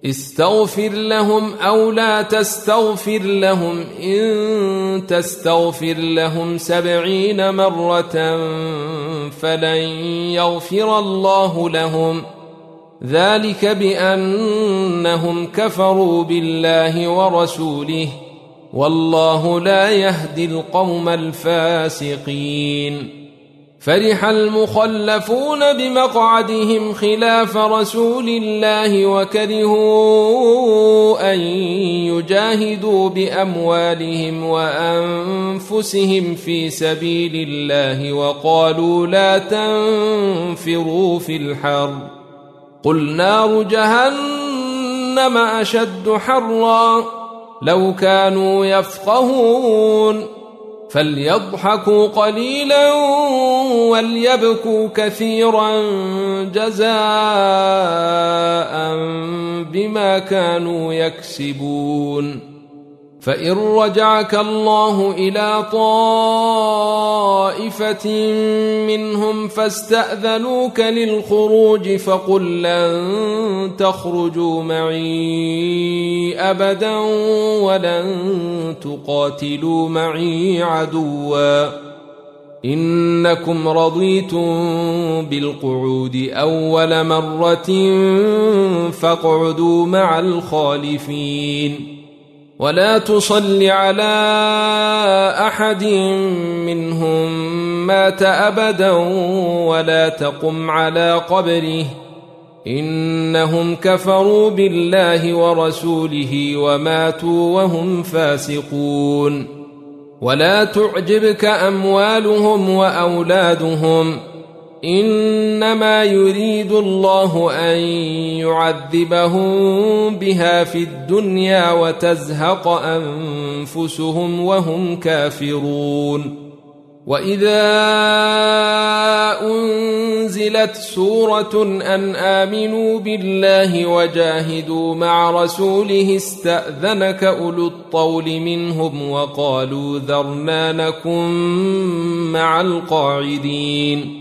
استغفر لهم أو لا تستغفر لهم إن تستغفر لهم 70 مرة فلن يغفر الله لهم ذلك بأنهم كفروا بالله ورسوله والله لا يهدي القوم الفاسقين. فرح المخلفون بمقعدهم خلاف رسول الله وكرهوا أن يجاهدوا بأموالهم وأنفسهم في سبيل الله وقالوا لا تنفروا في الحر قل نار جهنم أشد حرا لو كانوا يفقهون فليضحكوا قليلا وليبكوا كثيرا جزاء بما كانوا يكسبون. فإن رجعك الله إلى طائفة منهم فاستأذنوك للخروج فقل لن تخرجوا معي أبدا ولن تقاتلوا معي عدوا إنكم رضيتم بالقعود أول مرة فاقعدوا مع الخالفين ولا تصل على أحد منهم مات أبدا ولا تقم على قبره إنهم كفروا بالله ورسوله وماتوا وهم فاسقون. ولا تعجبك أموالهم وأولادهم إنما يريد الله أن يعذبهم بها في الدنيا وتزهق أنفسهم وهم كافرون. وإذا أنزلت سورة أن آمنوا بالله وجاهدوا مع رسوله استأذنك أولو الطول منهم وقالوا ذرنا نكن مع القاعدين